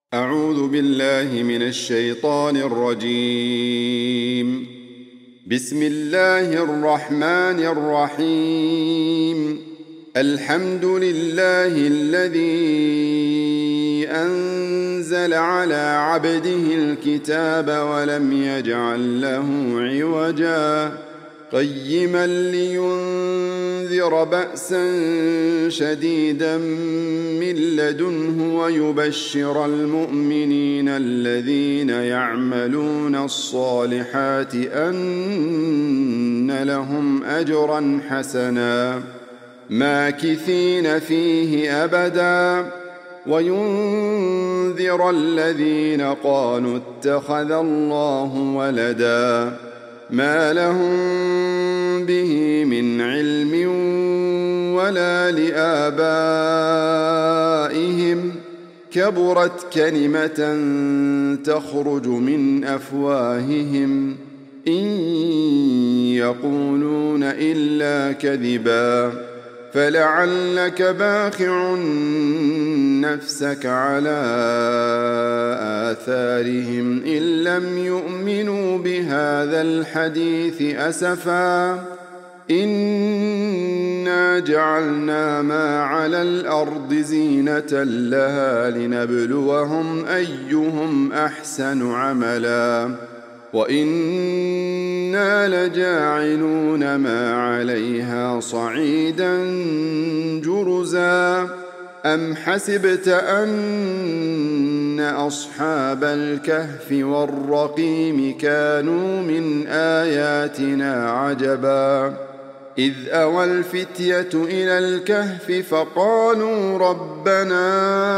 أعوذ بالله من الشيطان الرجيم. بسم الله الرحمن الرحيم. الحمد لله الذي أنزل على عبده الكتاب ولم يجعل له عوجا قيما لينذر بأسا شديدا من لدنه ويبشر المؤمنين الذين يعملون الصالحات أن لهم أجرا حسنا ماكثين فيه أبدا وينذر الذين قالوا اتخذ الله ولدا ما لهم به من علم ولا لآبائهم كبرت كلمة تخرج من أفواههم إن يقولون إلا كذبا فلعلك باخع نفسك على آثارهم إن لم يؤمنوا بهذا الحديث أسفا إنا جعلنا ما على الأرض زينة لها لنبلوهم أيهم أحسن عملا وإنا لجاعلون ما عليها صعيدا جرزا أم حسبت أن أصحاب الكهف والرقيم كانوا من آياتنا عجبا إذ أوى الفتية إلى الكهف فقالوا ربنا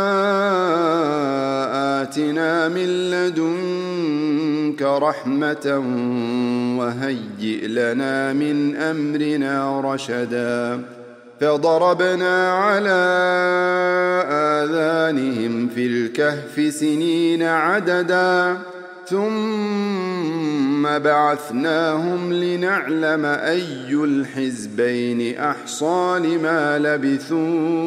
آتنا من لدنك رحمة وهيئ لنا من أمرنا رشدا فضربنا على آذانهم في الكهف سنين عددا ثم بعثناهم لنعلم أي الحزبين أحصى لما لبثوا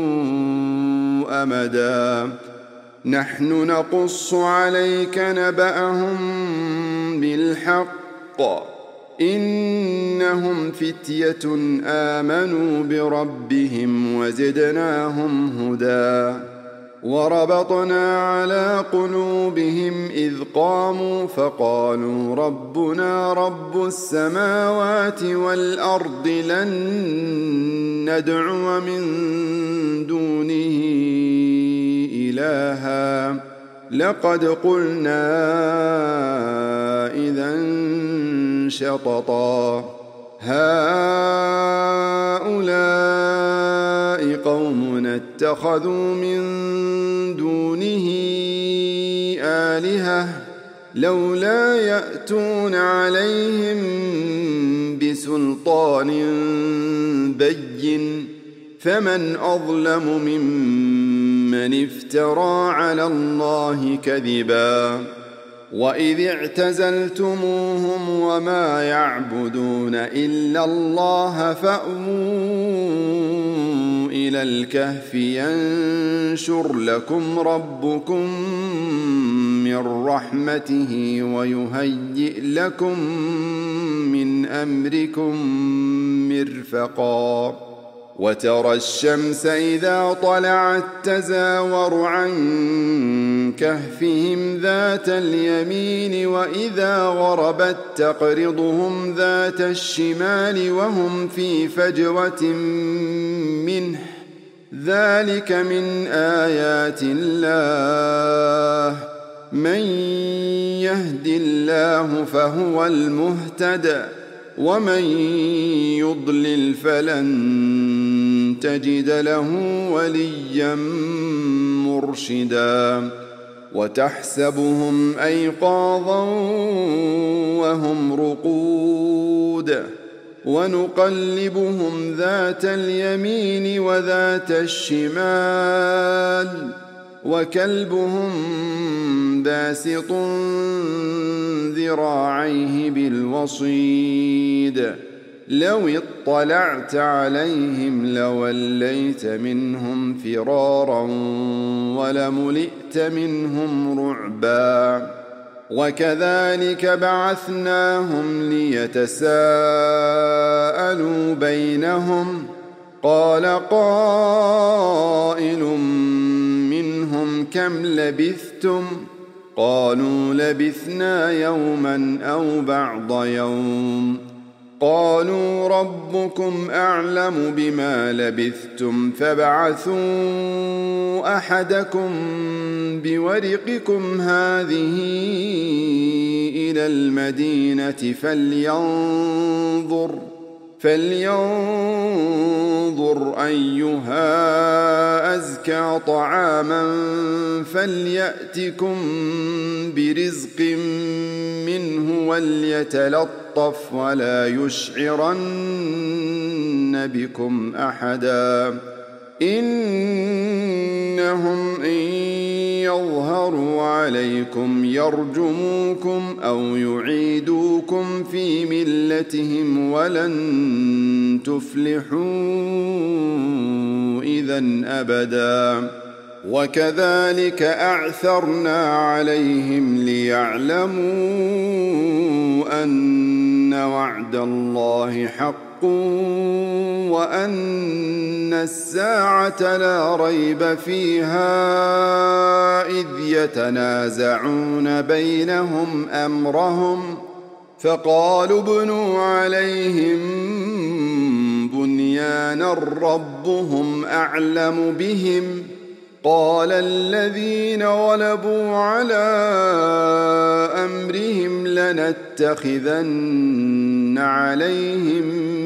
أمدا نحن نقص عليك نبأهم بالحق إنهم فتية آمنوا بربهم وزدناهم هدى وربطنا على قلوبهم إذ قاموا فقالوا ربنا رب السماوات والأرض لن ندعو من دونه إلها لقد قلنا إذا شططا هؤلاء قومنا اتخذوا من دونه آلهة لولا يأتون عليهم بسلطان بين فمن أظلم ممن افترى على الله كذبا وإذ اعتزلتموهم وما يعبدون إلا الله فأووا إلى الكهف ينشر لكم ربكم من رحمته ويهيئ لكم من أمركم مرفقا وترى الشمس إذا طلعت تزاور عن كهفهم ذات اليمين وإذا غربت تقرضهم ذات الشمال وهم في فجوة منه ذلك من آيات الله من يهد الله فهو المهتد ومن يضلل فلن تجد له وليا مرشدا وتحسبهم أيقاظا وهم رقود ونقلبهم ذات اليمين وذات الشمال وكلبهم باسط ذراعيه بالوصيد لو اطلعت عليهم لوليت منهم فرارا ولملئت ولقيت منهم رعبا وكذلك بعثناهم ليتساءلوا بينهم قال قائل منهم كم لبثتم قالوا لبثنا يوما أو بعض يوم قالوا ربكم أعلم بما لبثتم فابعثوا أحدكم بورقكم هذه إلى المدينة فلينظر أيها أزكى طعاما فليأتكم برزق منه وليتلطف ولا يشعرن بكم أحدا إنهم إن يظهروا عليكم يرجموكم أو يعيدوكم في ملتهم ولن تفلحوا إذن أبدا وكذلك أعثرنا عليهم ليعلموا أن وعد الله حق وأن الساعة لا ريب فيها إذ يتنازعون بينهم أمرهم فقالوا ابنوا عليهم بنيانا ربهم أعلم بهم قال الذين غلبوا على أمرهم لنتخذن عليهم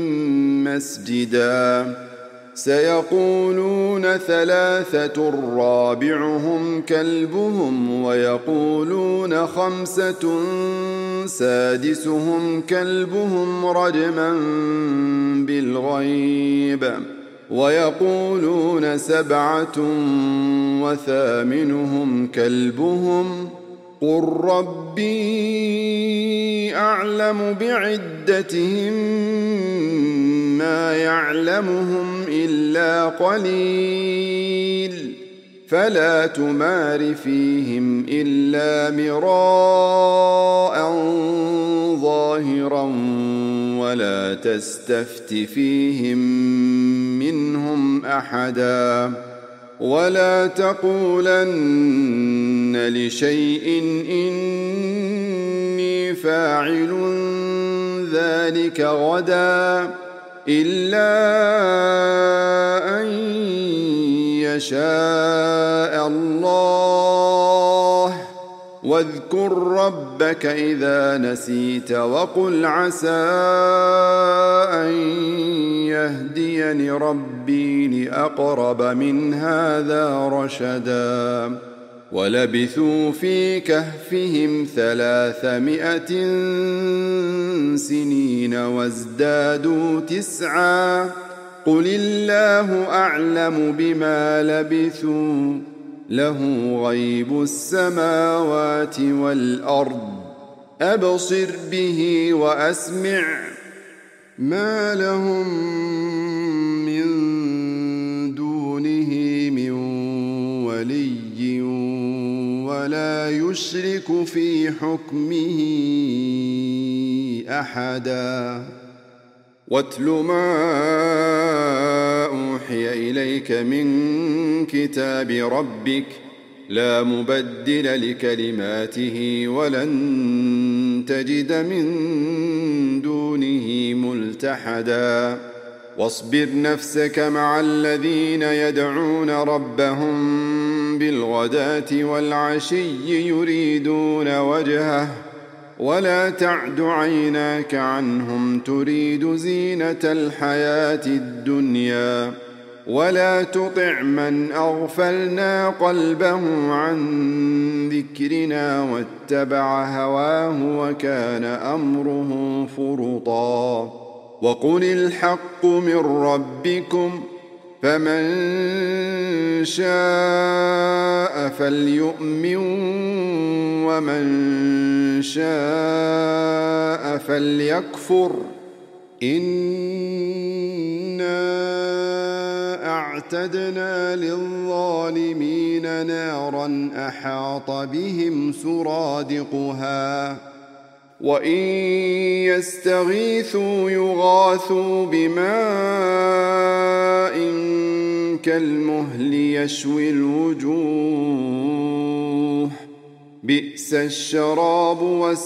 مسجدا سيقولون ثلاثة رابعهم كلبهم ويقولون خمسة سادسهم كلبهم رجما بالغيب ويقولون سبعة وثامنهم كلبهم قل ربي أعلم بعدتهم ما يعلمهم إلا قليل فلا تمار فيهم إلا مراء ظاهرا ولا تستفت فيهم منهم أحدا ولا تقولن لشيء إني فاعل ذلك غدا إلا أن يشاء الله واذكر ربك إذا نسيت وقل عسى أن يهديني ربي لأقرب من هذا رشدا ولبثوا في كهفهم 300 سنين وازدادوا 9 قل الله أعلم بما لبثوا له غيب السماوات والأرض أبصر به وأسمع ما لهم من دونه من ولي ولا يشرك في حكمه أحدا واتل ما أوحي إليك من كتاب ربك لا مبدل لكلماته ولن تجد من دونه ملتحدا واصبر نفسك مع الذين يدعون ربهم بالغداة والعشي يريدون وجهه ولا تعد عيناك عنهم تريد زينة الحياة الدنيا ولا تطع من أغفلنا قلبه عن ذكرنا واتبع هواه وكان أمره فرطا وقل الحق من ربكم فمن شاء فليؤمن ومن شاء فليكفر إنا أعلم وأعتدنا للظالمين نارا أحاط بهم سرادقها وإن يستغيثوا يغاثوا بماء كالمهل يشوي الوجوه بئس الشراب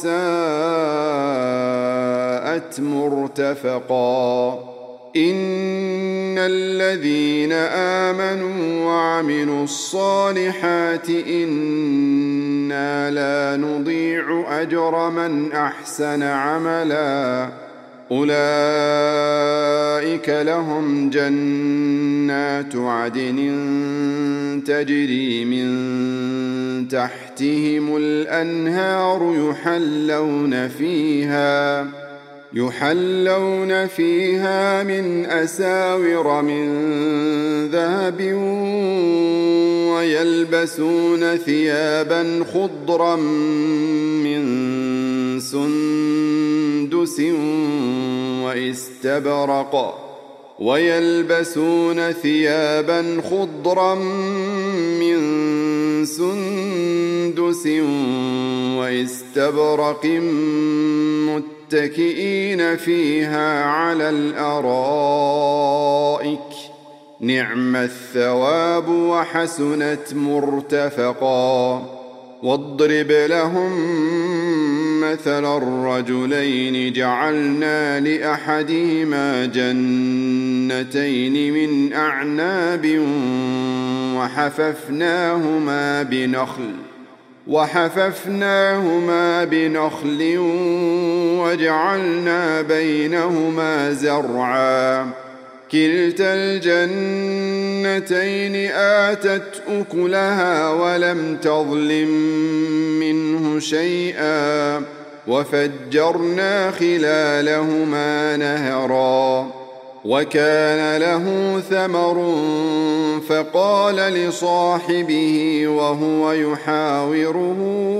وساءت مرتفقا إن الذين آمنوا وعملوا الصالحات إنا لا نضيع أجر من أحسن عملا أولئك لهم جنات عدن تجري من تحتهم الأنهار يحلون فيها من أساور من ذهب ويلبسون ثيابا خضرا من سندس واستبرق متكئين فيها على الأرائك نعم الثواب وحسنت مرتفقا واضرب لهم مثل الرجلين جعلنا لأحدهما جنتين من أعناب وحففناهما بنخل وجعلنا بينهما زرعا كلتا الجنتين آتت أكلها ولم تظلم منه شيئا وفجرنا خلالهما نهرا وكان له ثمر فقال لصاحبه وهو يحاوره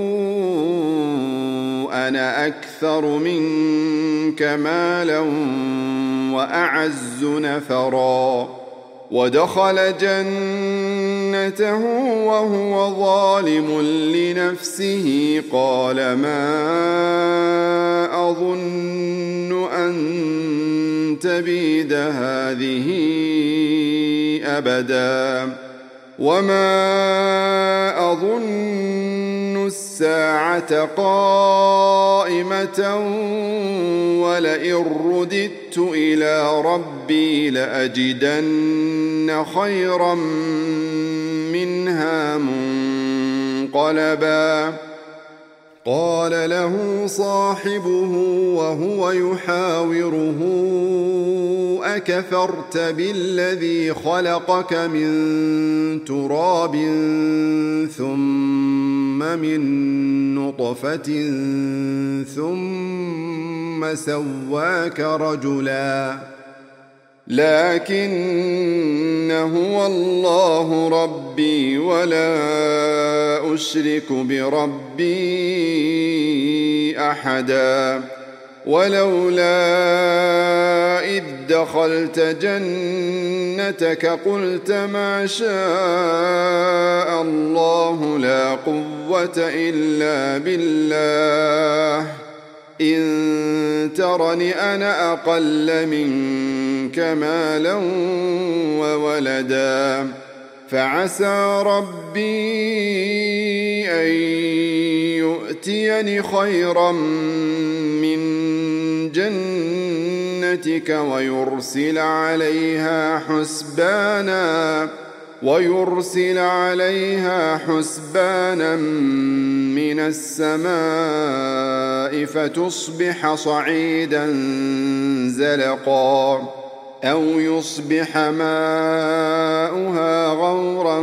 أنا أكثر منك مالا وأعز نفرا ودخل جنته وهو ظالم لنفسه قال ما أظن أن تبيد هذه أبدا وما أظن الساعة قائمة ولئن رددت إلى ربي لأجدن خيرا منها منقلبا قال له صاحبه وهو يحاوره أكفرت بالذي خلقك من تراب ثم من نطفة ثم سواك رجلا لكن هو الله ربي ولا أشرك بربي أحدا ولولا إذ دخلت جنتك قلت ما شاء الله لا قوة إلا بالله إن ترني أنا أقل منك مالا وولدا فعسى ربي أن يؤتيني خيرا من جنتك ويرسل عليها حسبانا من السماء فتصبح صعيدا زلقا أو يصبح ماؤها غورا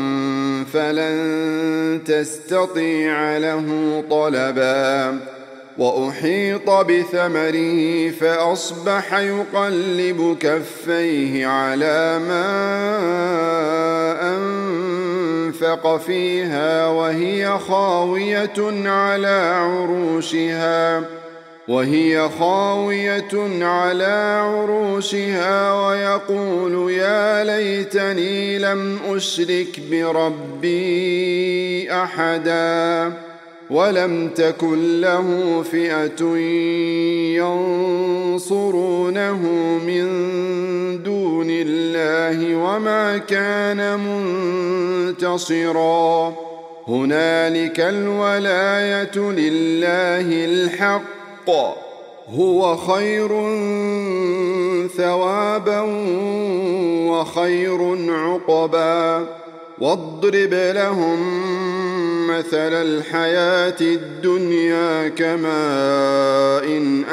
فلن تستطيع له طلبا وأحيط بثمره فأصبح يقلب كفيه على ما أنفق فيها وهي خاوية على عروشها وهي خاوية على عروشها ويقول يا ليتني لم أشرك بربي أحدا ولم تكن له فئة ينصرونه من دون الله وما كان منتصرا هنالك الولاية لله الحق هو خير ثوابا وخير عقبا واضرب لهم مثل الحياة الدنيا كماء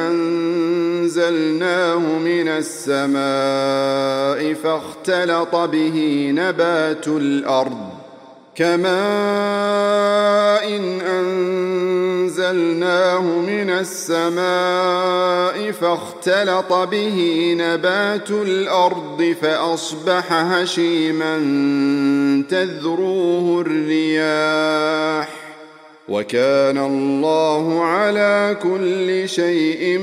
أنزلناه من السماء فاختلط به نبات الأرض فأصبح هشيما تذروه الرياح وكان الله على كل شيء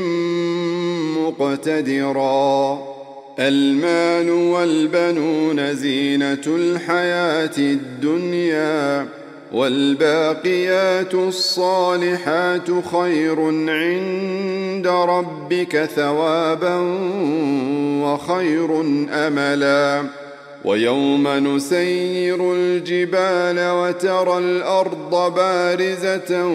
مقتدرا المال والبنون زينة الحياة الدنيا والباقيات الصالحات خير عند ربك ثوابا وخير أملا ويوم نسير الجبال وترى الأرض بارزة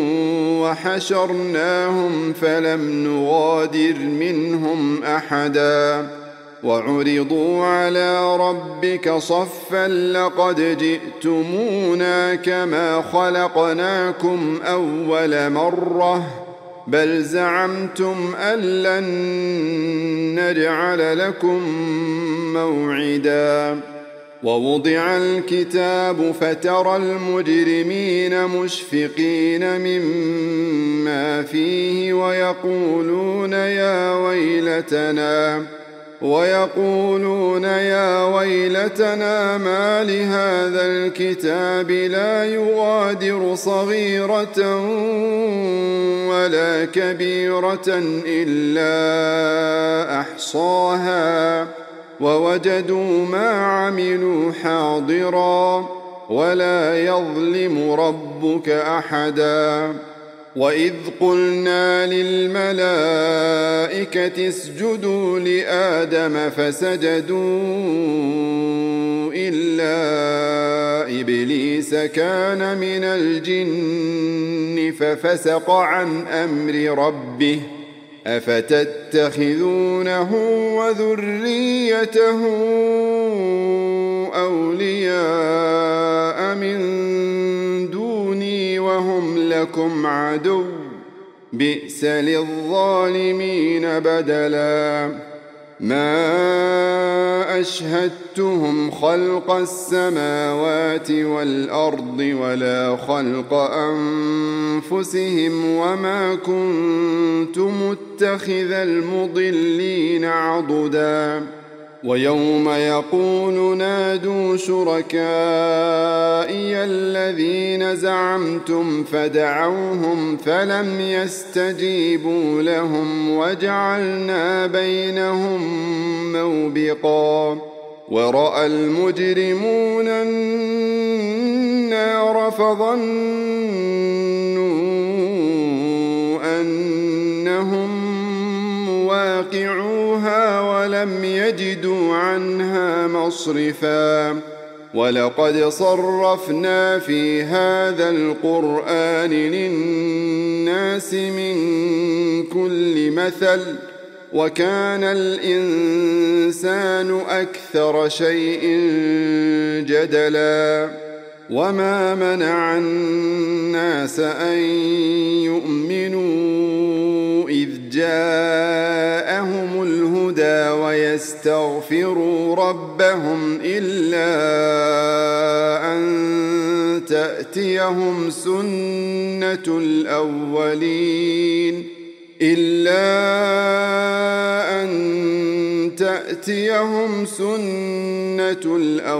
وحشرناهم فلم نغادر منهم أحدا وعرضوا على ربك صفا لقد جئتمونا كما خلقناكم أول مرة بل زعمتم أن لن نجعل لكم موعدا ووضع الكتاب فترى المجرمين مشفقين مما فيه ويقولون يا ويلتنا ما لهذا الكتاب لا يغادر صغيرة ولا كبيرة إلا أحصاها ووجدوا ما عملوا حاضرا ولا يظلم ربك أحدا وإذ قلنا للملائكة اسجدوا لآدم فسجدوا إلا إبليس كان من الجن ففسق عن أمر ربه أفتتخذونه وذريته أولياء من دوني وهم لكم عدو بئس للظالمين بدلا ما أشهدتهم خلق السماوات والأرض ولا خلق أنفسهم وما كنت متخذ المضلين عضدا ويوم يقول نادوا شركائي الذين زعمتم فدعوهم فلم يستجيبوا لهم وجعلنا بينهم موبقا ورأى المجرمون النار فظنوا أنهم مواقعوها ولم يجدوا عنها مصرفا ولقد صرفنا في هذا القرآن للناس من كل مثل وكان الإنسان أكثر شيء جدلا وما منع الناس أن يؤمنوا إذ جاءهم الهدى ويستغفروا ربهم إلا أن تأتيهم سنة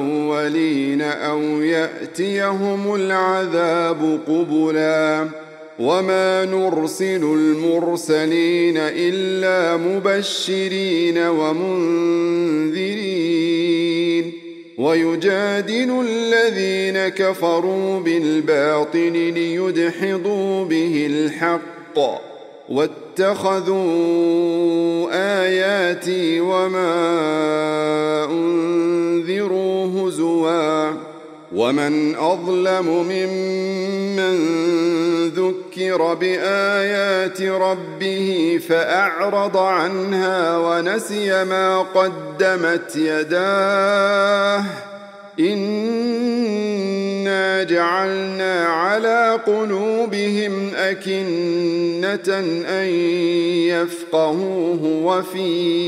الأولين أو يأتيهم العذاب قبلا وما نرسل المرسلين إلا مبشرين ومنذرين ويجادل الذين كفروا بالباطل ليدحضوا به الحق واتخذوا آياتي وما أنذروا هزوا ومن أظلم ممن ذكر بآيات ربه فأعرض عنها ونسي ما قدمت يداه إنا جعلنا على قلوبهم أكنة أن يفقهوه وفي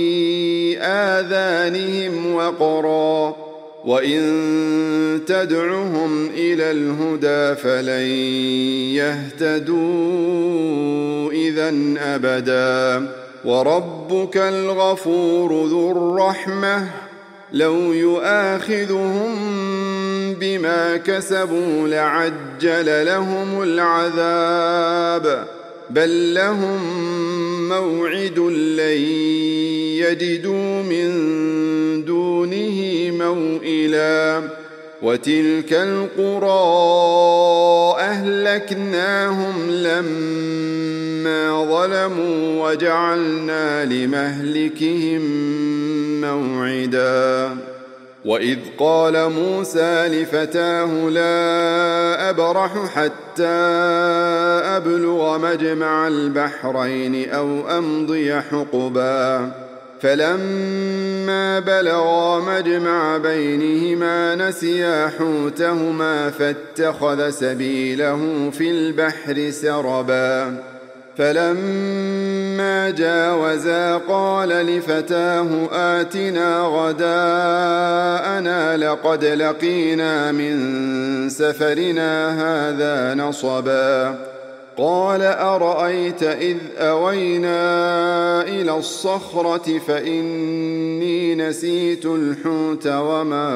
آذانهم وقرا وإن تدعهم إلى الهدى فلن يهتدوا إذن أبدا وربك الغفور ذو الرحمة لو يؤاخذهم بما كسبوا لعجل لهم العذاب بل لهم موعد لن يجدوا من دونه موئلا وتلك القرى أهلكناهم لما ظلموا وجعلنا لمهلكهم موعدا وإذ قال موسى لفتاه لا أبرح حتى أبلغ مجمع البحرين أو أمضي حقبا فلما بلغا مجمع بينهما نسيا حوتهما فاتخذ سبيله في البحر سربا فلما جاوزا قال لفتاه آتنا غداءنا لقد لقينا من سفرنا هذا نصبا قال أرأيت إذ أوينا إلى الصخرة فإني نسيت الحوت وما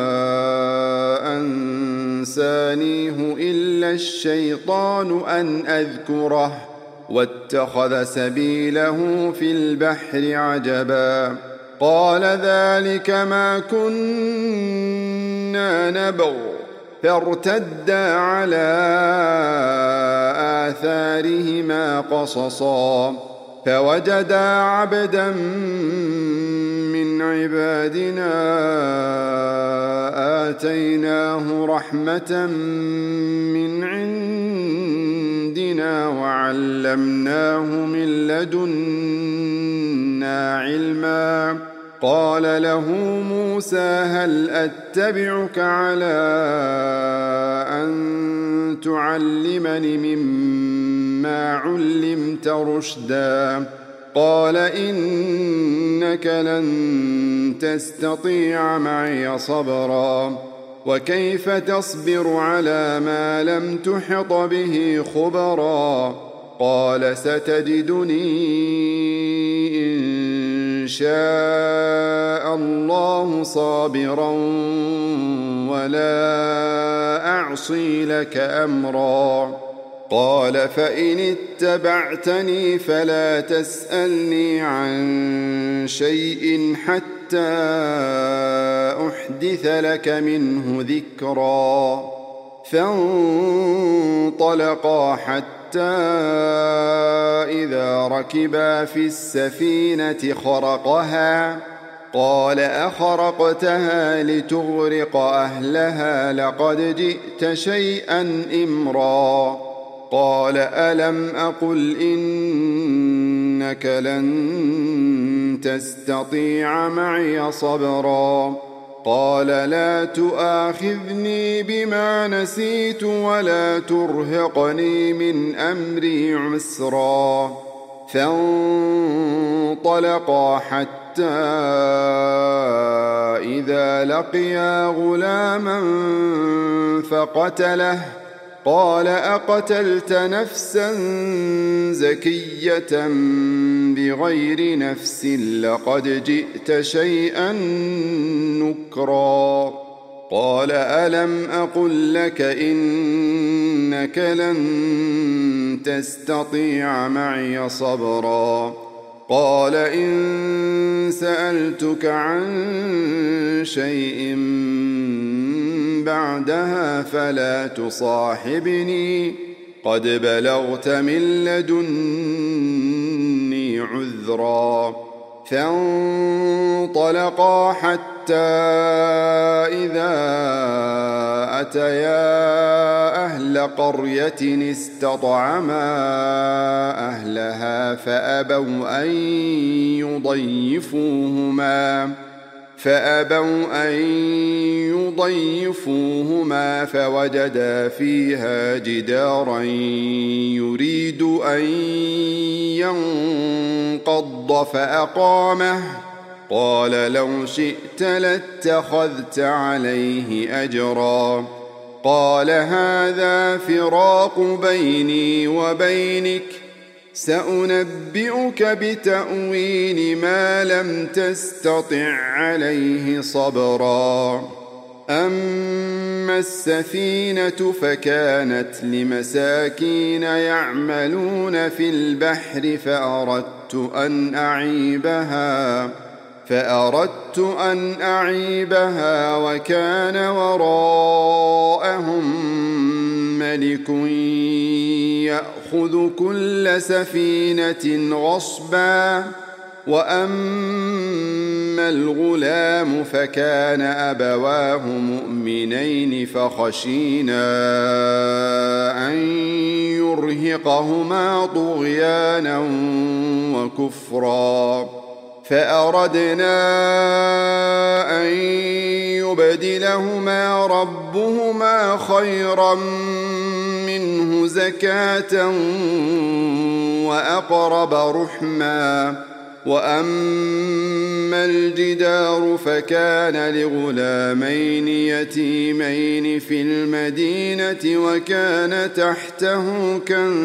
أنسانيه إلا الشيطان أن أذكره واتخذ سبيله في البحر عجبا قال ذلك ما كنا نبغ فارتدا على آثارهما قصصا فوجدا عبدا من عبادنا آتيناه رحمة من عندنا وعلمناه من لدنا علما قال له موسى هل أتبعك على أن تعلمني مما علمت رشدا قال إنك لن تستطيع معي صبرا وكيف تصبر على ما لم تحط به خبرا قال ستجدني إن شاء الله صابرا ولا أعصي لك أمرا قال فإن اتبعتني فلا تسألني عن شيء حتى أحدث لك منه ذكرا فانطلقا حتى إذا ركبا في السفينة خرقها قال أخرقتها لتغرق أهلها لقد جئت شيئا إمرا قال ألم أقل إنك لن تستطيع معي صبرا قال لا تؤاخذني بما نسيت ولا ترهقني من أمري عسرا فانطلقا حتى إذا لقيا غلاما فقتله قال أقتلت نفسا زكية بغير نفس لقد جئت شيئا نكرا قال ألم أقل لك إنك لن تستطيع معي صبرا قال إن سألتك عن شيء بعدها فلا تصاحبني قد بلغت من لدني عذرا فانطلقا حتى إذا أتيا أهل قرية استطعما أهلها فأبوا أن يضيفوهما فوجدا فيها جدارا يريد أن ينقض فأقامه قال لو شئت لاتخذت عليه أجرا قال هذا فراق بيني وبينك سأنبئك بتأويل ما لم تستطع عليه صبرا أما السفينة فكانت لمساكين يعملون في البحر فأردت أن أعيبها وكان وراءهم ملك يأخذ كل سفينة غصبا وأما الغلام فكان أبواه مؤمنين فخشينا أن يرهقهما طغيانا وكفرا فأردنا أن يبدلهما ربهما خيرا منه زكاة وأقرب رحما وأما الجدار فكان لغلامين يتيمين في المدينة وكان تحته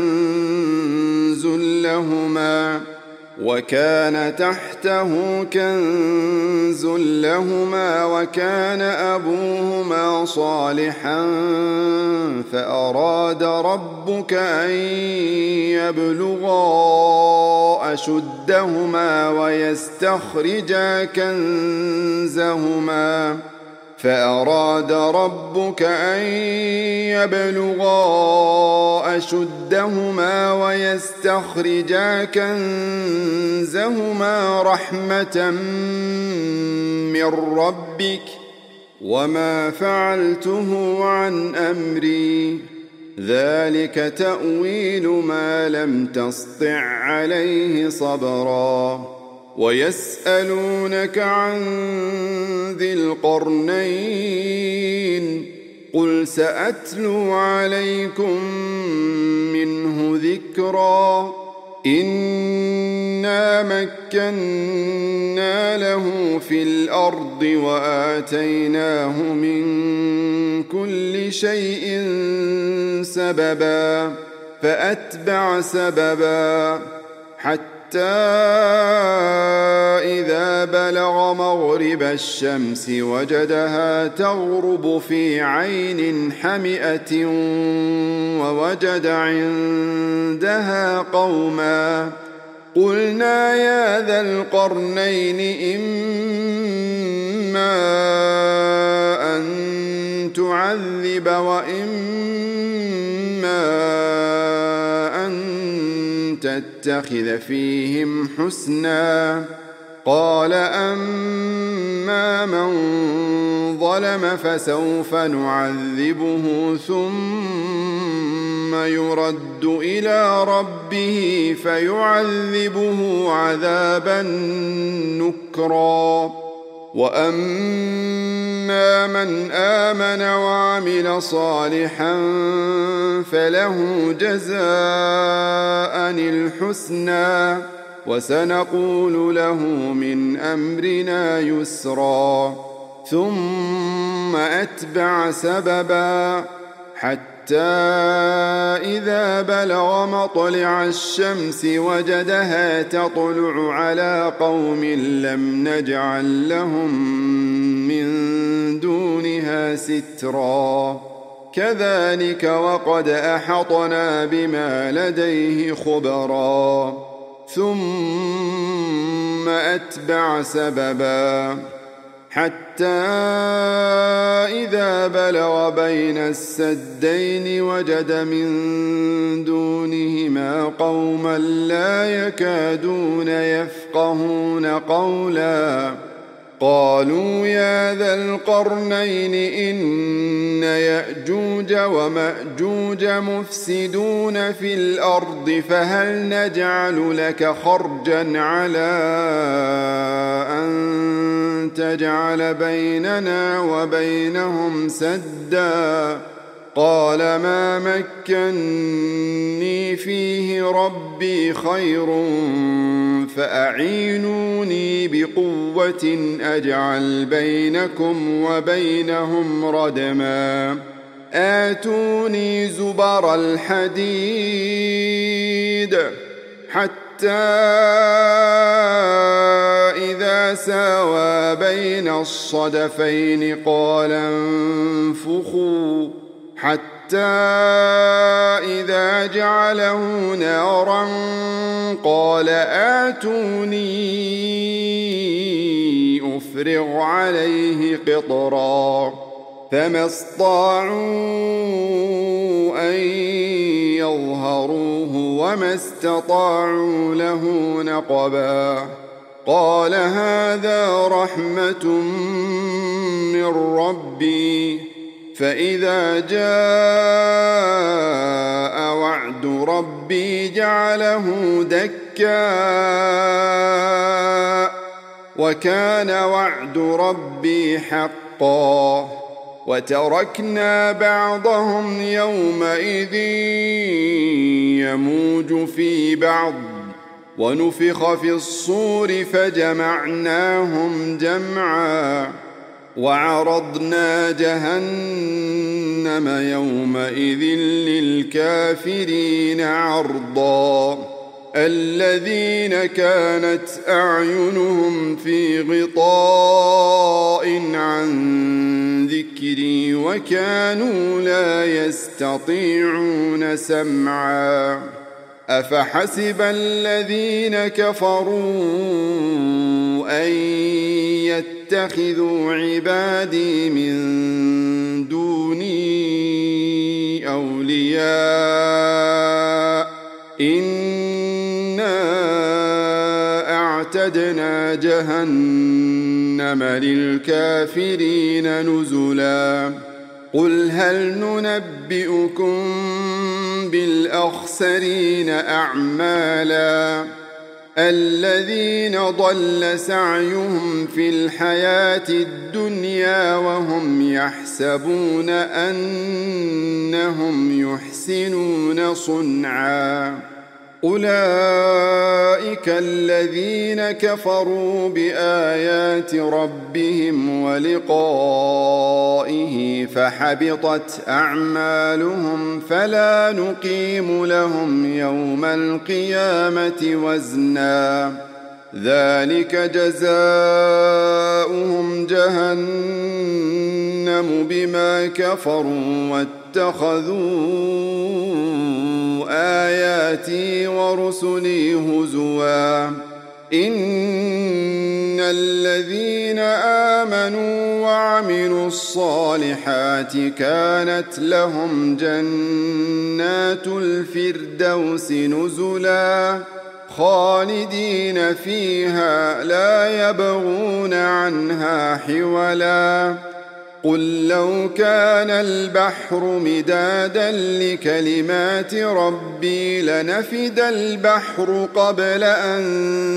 كنز لهما وكان أبوهما صالحا فأراد ربك أن يبلغا أشدهما ويستخرجا كنزهما رحمة من ربك وما فعلته عن أمري ذلك تأويل ما لم تسطع عليه صبرا ويسألونك عن ذي القرنين قل سأتلو عليكم منه ذكرا إنا مكنا له في الأرض وآتيناه من كل شيء سببا فأتبع سببا حتى إذا بلغ مغرب الشمس وجدها تغرب في عين حمئة ووجد عندها قوما قلنا يا ذا القرنين إما أن تعذب وإما أن تتخذ فيهم حسنا قال أما من ظلم فسوف نعذبه ثم يرد إلى ربه فيعذبه عذابا نكرا وأما من آمن وعمل صالحا فله جزاء الحسنى وسنقول له من أمرنا يسرا ثم أتبع سببا حتى إذا بلغ مطلع الشمس وجدها تطلع على قوم لم نجعل لهم من دونها سترا كذلك وقد أحطنا بما لديه خبرا ثم أتبع سببا حتى إذا بلغ بين السدين وجد من دونهما قوما لا يكادون يفقهون قولا قالوا يا ذا القرنين إن يأجوج ومأجوج مفسدون في الأرض فهل نجعل لك خرجا على أن تجعل بيننا وبينهم سدا قال ما مكني فيه ربي خير فأعينوني بقوة أجعل بينكم وبينهم ردما آتوني زبر الحديد حتى إذا ساوى بين الصدفين قال انفخوا حتى إذا جعله نارا قال آتوني أفرغ عليه قطرا فما استطاعوا أن يظهروه وما استطاعوا له نقبا قال هذا رحمة من ربي فإذا جاء وعد ربي جعله دكا وكان وعد ربي حقا وتركنا بعضهم يومئذ يموج في بعض ونفخ في الصور فجمعناهم جمعا وعرضنا جهنم يومئذ للكافرين عرضا الذين كانت أعينهم في غطاء عن ذكري وكانوا لا يستطيعون سمعا أفحسب الذين كفروا أن يتخذوا عبادي من دوني أولياء إنا أعتدنا جهنم للكافرين نزلا قل هل ننبئكم بالأخسرين أعمالا الذين ضل سعيهم في الحياة الدنيا وهم يحسبون أنهم يحسنون صنعا أولئك الذين كفروا بآيات ربهم ولقائه فحبطت أعمالهم فلا نقيم لهم يوم القيامة وزنا ذلك جزاؤهم جهنم بما كفروا واتخذوا آياتي ورسلي هزوا إن الذين آمنوا وعملوا الصالحات كانت لهم جنات الفردوس نزلا خالدين فيها لا يبغون عنها حولا قل لو كان البحر مدادا لكلمات ربي لنفد البحر قبل أن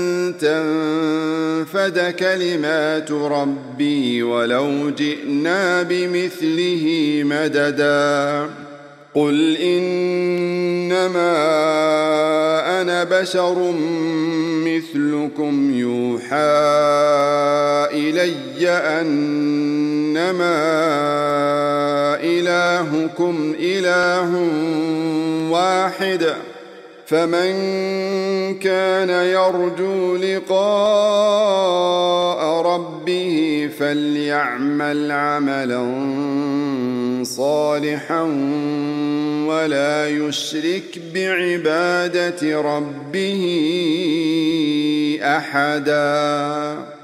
تنفد كلمات ربي ولو جئنا بمثله مددا قل إنما أنا بشر مثلكم يوحى إلي أنما إلهكم إله واحد فمن كان يرجو لقاء ربه فليعمل عملا صالحا صالحا ولا يشرك بعبادة ربه أحدا.